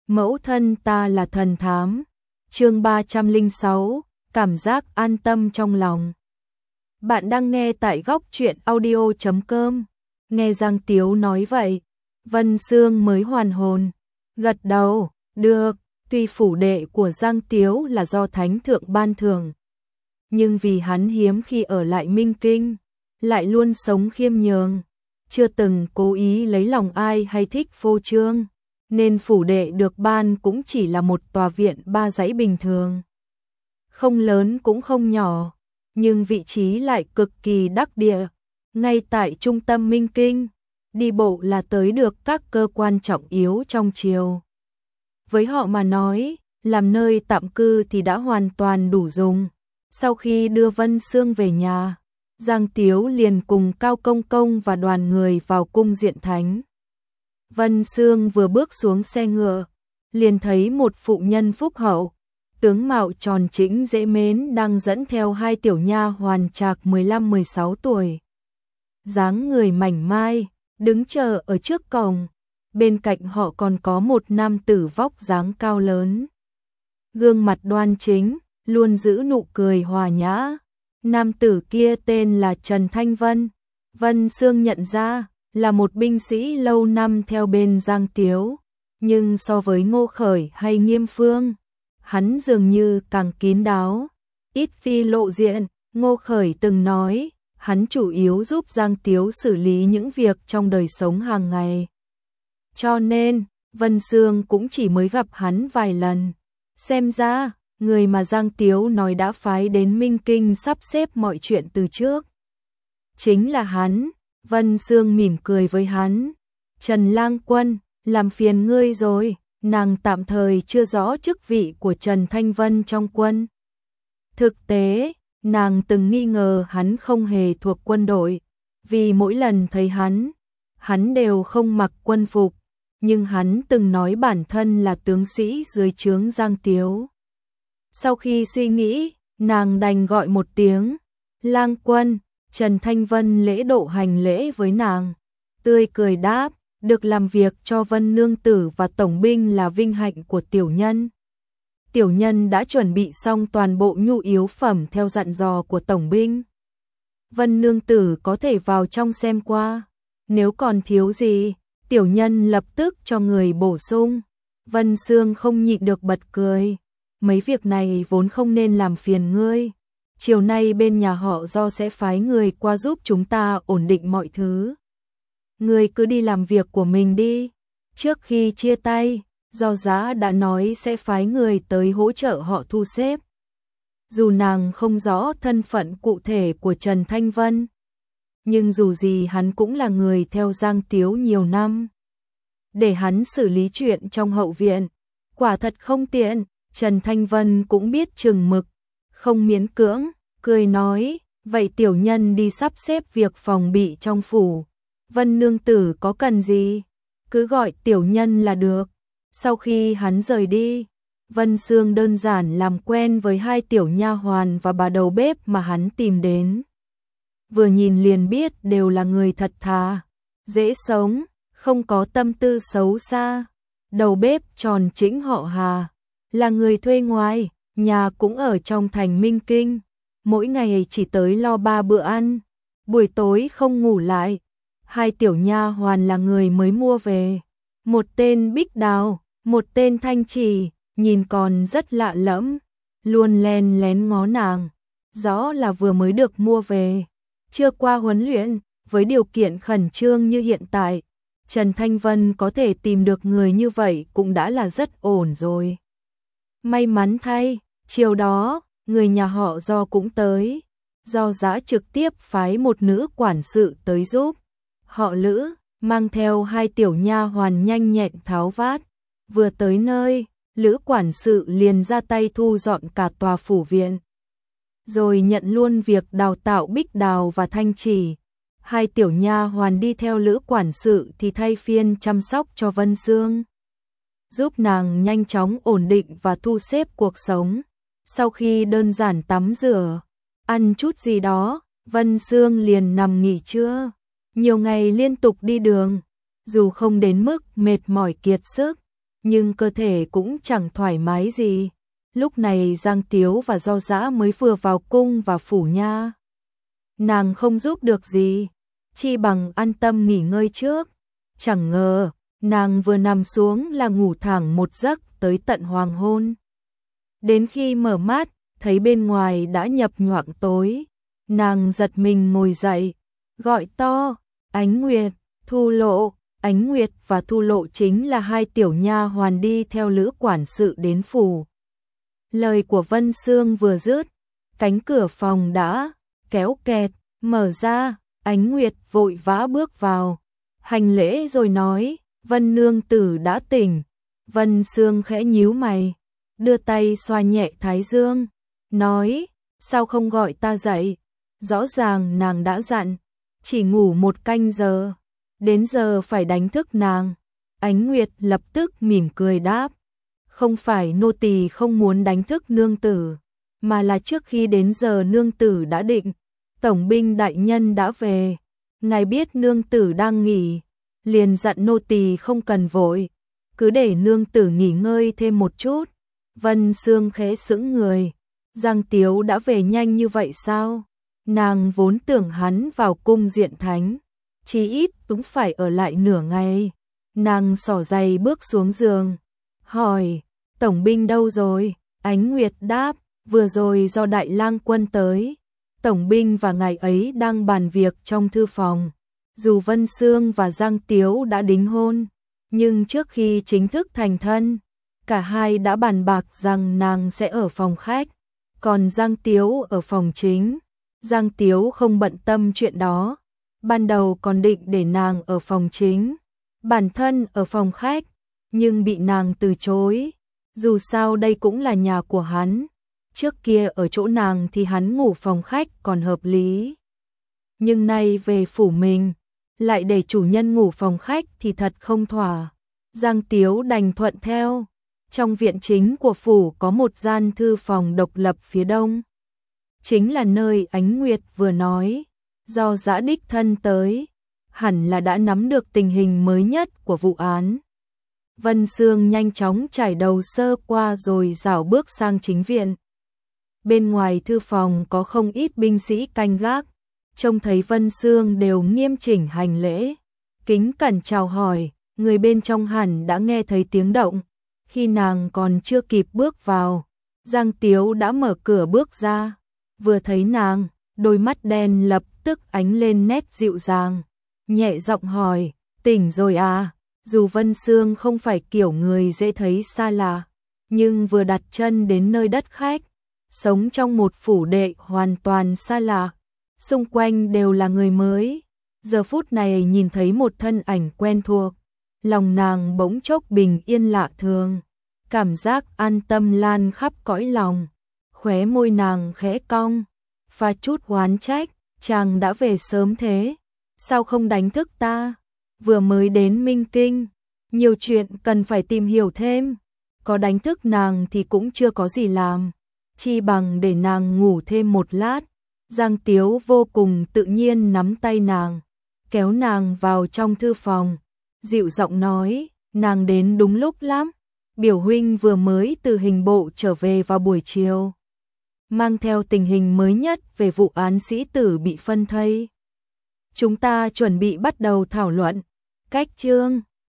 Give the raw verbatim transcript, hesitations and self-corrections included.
Mẫu thân ta là thần thám. Chương ba trăm lẻ sáu, cảm giác an tâm trong lòng. Bạn đang nghe tại góc truyện audio chấm com. Nghe Giang Tiếu nói vậy, Vân Sương mới hoàn hồn, gật đầu, được, tuy phủ đệ của Giang Tiếu là do thánh thượng ban thưởng, nhưng vì hắn hiếm khi ở lại Minh Kinh, lại luôn sống khiêm nhường, chưa từng cố ý lấy lòng ai hay thích phô trương, nên phủ đệ được ban cũng chỉ là một tòa viện ba dãy bình thường. Không lớn cũng không nhỏ, nhưng vị trí lại cực kỳ đắc địa, ngay tại trung tâm Minh Kinh, đi bộ là tới được các cơ quan trọng yếu trong triều. Với họ mà nói, làm nơi tạm cư thì đã hoàn toàn đủ dùng. Sau khi đưa Vân Sương về nhà, Giang Tiếu liền cùng Cao Công Công và đoàn người vào cung Diện Thánh. Vân Sương vừa bước xuống xe ngựa, liền thấy một phụ nhân phúc hậu, tướng mạo tròn trĩnh dễ mến đang dẫn theo hai tiểu nha hoàn trạc mười lăm mười sáu tuổi. Dáng người mảnh mai, đứng chờ ở trước cổng, bên cạnh họ còn có một nam tử vóc dáng cao lớn. Gương mặt đoan chính, luôn giữ nụ cười hòa nhã. Nam tử kia tên là Trần Thanh Vân, Vân Sương nhận ra là một binh sĩ lâu năm theo bên Giang Tiếu, nhưng so với Ngô Khởi hay Nghiêm Phương, hắn dường như càng kín đáo, ít khi lộ diện. Ngô Khởi từng nói, hắn chủ yếu giúp Giang Tiếu xử lý những việc trong đời sống hàng ngày. Cho nên, Vân Sương cũng chỉ mới gặp hắn vài lần. Xem ra, người mà Giang Tiếu nói đã phái đến Minh Kinh sắp xếp mọi chuyện từ trước chính là hắn. Vân Sương mỉm cười với hắn. Trần Lang Quân, làm phiền ngươi rồi. Nàng tạm thời chưa rõ chức vị của Trần Thanh Vân trong quân. Thực tế, nàng từng nghi ngờ hắn không hề thuộc quân đội, vì mỗi lần thấy hắn, hắn đều không mặc quân phục, nhưng hắn từng nói bản thân là tướng sĩ dưới trướng Giang Tiếu. Sau khi suy nghĩ, nàng đành gọi một tiếng, Lang Quân. Trần Thanh Vân lễ độ hành lễ với nàng, tươi cười đáp, được làm việc cho Vân Nương Tử và Tổng binh là vinh hạnh của tiểu nhân. Tiểu nhân đã chuẩn bị xong toàn bộ nhu yếu phẩm theo dặn dò của Tổng binh. Vân Nương Tử có thể vào trong xem qua, nếu còn thiếu gì, tiểu nhân lập tức cho người bổ sung. Vân Sương không nhịn được bật cười, mấy việc này vốn không nên làm phiền ngươi. Chiều nay bên nhà họ Do sẽ phái người qua giúp chúng ta ổn định mọi thứ. Ngươi cứ đi làm việc của mình đi. Trước khi chia tay, Do Giá đã nói sẽ phái người tới hỗ trợ họ thu xếp. Dù nàng không rõ thân phận cụ thể của Trần Thanh Vân, nhưng dù gì hắn cũng là người theo Giang Tiếu nhiều năm. Để hắn xử lý chuyện trong hậu viện, quả thật không tiện. Trần Thanh Vân cũng biết chừng mực, không miễn cưỡng, cười nói, vậy tiểu nhân đi sắp xếp việc phòng bị trong phủ. Vân Nương Tử có cần gì, cứ gọi tiểu nhân là được. Sau khi hắn rời đi, Vân Sương đơn giản làm quen với hai tiểu nha hoàn và bà đầu bếp mà hắn tìm đến. Vừa nhìn liền biết đều là người thật thà, dễ sống, không có tâm tư xấu xa. Đầu bếp tròn trĩnh họ Hà, là người thuê ngoài, nhà cũng ở trong thành Minh Kinh, mỗi ngày chỉ tới lo ba bữa ăn, buổi tối không ngủ lại. Hai tiểu nha hoàn là người mới mua về, một tên Bích Đào, một tên Thanh Trì, nhìn còn rất lạ lẫm, luôn len lén ngó nàng, rõ là vừa mới được mua về, chưa qua huấn luyện. Với điều kiện khẩn trương như hiện tại, Trần Thanh Vân có thể tìm được người như vậy cũng đã là rất ổn rồi. May mắn thay, chiều đó, người nhà họ Do cũng tới. Do Giá trực tiếp phái một nữ quản sự tới giúp. Họ Lữ, mang theo hai tiểu nha hoàn nhanh nhẹn tháo vát. Vừa tới nơi, Lữ quản sự liền ra tay thu dọn cả tòa phủ viện. Rồi nhận luôn việc đào tạo Bích Đào và Thanh Trì. Hai tiểu nha hoàn đi theo Lữ quản sự thì thay phiên chăm sóc cho Vân Sương, giúp nàng nhanh chóng ổn định và thu xếp cuộc sống. Sau khi đơn giản tắm rửa, ăn chút gì đó, Vân Sương liền nằm nghỉ trưa. Nhiều ngày liên tục đi đường, dù không đến mức mệt mỏi kiệt sức, nhưng cơ thể cũng chẳng thoải mái gì. Lúc này Giang Tiếu và Do Dã mới vừa vào cung và phủ nha. Nàng không giúp được gì, chi bằng an tâm nghỉ ngơi trước. Chẳng ngờ, nàng vừa nằm xuống là ngủ thẳng một giấc tới tận hoàng hôn. Đến khi mở mắt, thấy bên ngoài đã nhập nhoạng tối, nàng giật mình ngồi dậy, gọi to, Ánh Nguyệt, Thu Lộ. Ánh Nguyệt và Thu Lộ chính là hai tiểu nha hoàn đi theo Lữ quản sự đến phủ. Lời của Vân Sương vừa dứt, cánh cửa phòng đã kéo kẹt, mở ra, Ánh Nguyệt vội vã bước vào, hành lễ rồi nói, Vân nương tử đã tỉnh. Vân Sương khẽ nhíu mày, đưa tay xoa nhẹ thái dương, nói, sao không gọi ta dậy? Rõ ràng nàng đã dặn, chỉ ngủ một canh giờ, đến giờ phải đánh thức nàng. Ánh Nguyệt lập tức mỉm cười đáp, không phải nô tỳ không muốn đánh thức nương tử, mà là trước khi đến giờ nương tử đã định, tổng binh đại nhân đã về, ngài biết nương tử đang nghỉ, liền dặn nô tỳ không cần vội, cứ để nương tử nghỉ ngơi thêm một chút. Vân Sương khẽ sững người, Giang Tiếu đã về nhanh như vậy sao? Nàng vốn tưởng hắn vào cung diện thánh, chí ít cũng phải ở lại nửa ngày. Nàng xỏ giày bước xuống giường, hỏi, tổng binh đâu rồi? Ánh Nguyệt đáp, vừa rồi do đại lang quân tới, tổng binh và ngài ấy đang bàn việc trong thư phòng. Dù Vân Sương và Giang Tiếu đã đính hôn, nhưng trước khi chính thức thành thân, cả hai đã bàn bạc rằng nàng sẽ ở phòng khách, còn Giang Tiếu ở phòng chính. Giang Tiếu không bận tâm chuyện đó, ban đầu còn định để nàng ở phòng chính, bản thân ở phòng khách, nhưng bị nàng từ chối. Dù sao đây cũng là nhà của hắn, trước kia ở chỗ nàng thì hắn ngủ phòng khách còn hợp lý. Nhưng nay về phủ mình, lại để chủ nhân ngủ phòng khách thì thật không thỏa. Giang Tiếu đành thuận theo. Trong viện chính của phủ có một gian thư phòng độc lập phía đông, chính là nơi Ánh Nguyệt vừa nói, do Dã đích thân tới, hẳn là đã nắm được tình hình mới nhất của vụ án. Vân Sương nhanh chóng trải đầu sơ qua rồi rảo bước sang chính viện. Bên ngoài thư phòng có không ít binh sĩ canh gác, trông thấy Vân Sương đều nghiêm chỉnh hành lễ, kính cẩn chào hỏi, người bên trong hẳn đã nghe thấy tiếng động. Khi nàng còn chưa kịp bước vào, Giang Tiếu đã mở cửa bước ra, vừa thấy nàng, đôi mắt đen lập tức ánh lên nét dịu dàng, nhẹ giọng hỏi, tỉnh rồi à? Dù Vân Sương không phải kiểu người dễ thấy xa lạ, nhưng vừa đặt chân đến nơi đất khách, sống trong một phủ đệ hoàn toàn xa lạ, xung quanh đều là người mới, giờ phút này nhìn thấy một thân ảnh quen thuộc, lòng nàng bỗng chốc bình yên lạ thường, cảm giác an tâm lan khắp cõi lòng, khóe môi nàng khẽ cong, pha chút oán trách, chàng đã về sớm thế, sao không đánh thức ta? Vừa mới đến Minh Kinh, nhiều chuyện cần phải tìm hiểu thêm, có đánh thức nàng thì cũng chưa có gì làm, chi bằng để nàng ngủ thêm một lát. Giang Tiếu vô cùng tự nhiên nắm tay nàng, kéo nàng vào trong thư phòng, dịu giọng nói, nàng đến đúng lúc lắm, biểu huynh vừa mới từ hình bộ trở về vào buổi chiều, mang theo tình hình mới nhất về vụ án sĩ tử bị phân thây. Chúng ta chuẩn bị bắt đầu thảo luận. Cách chương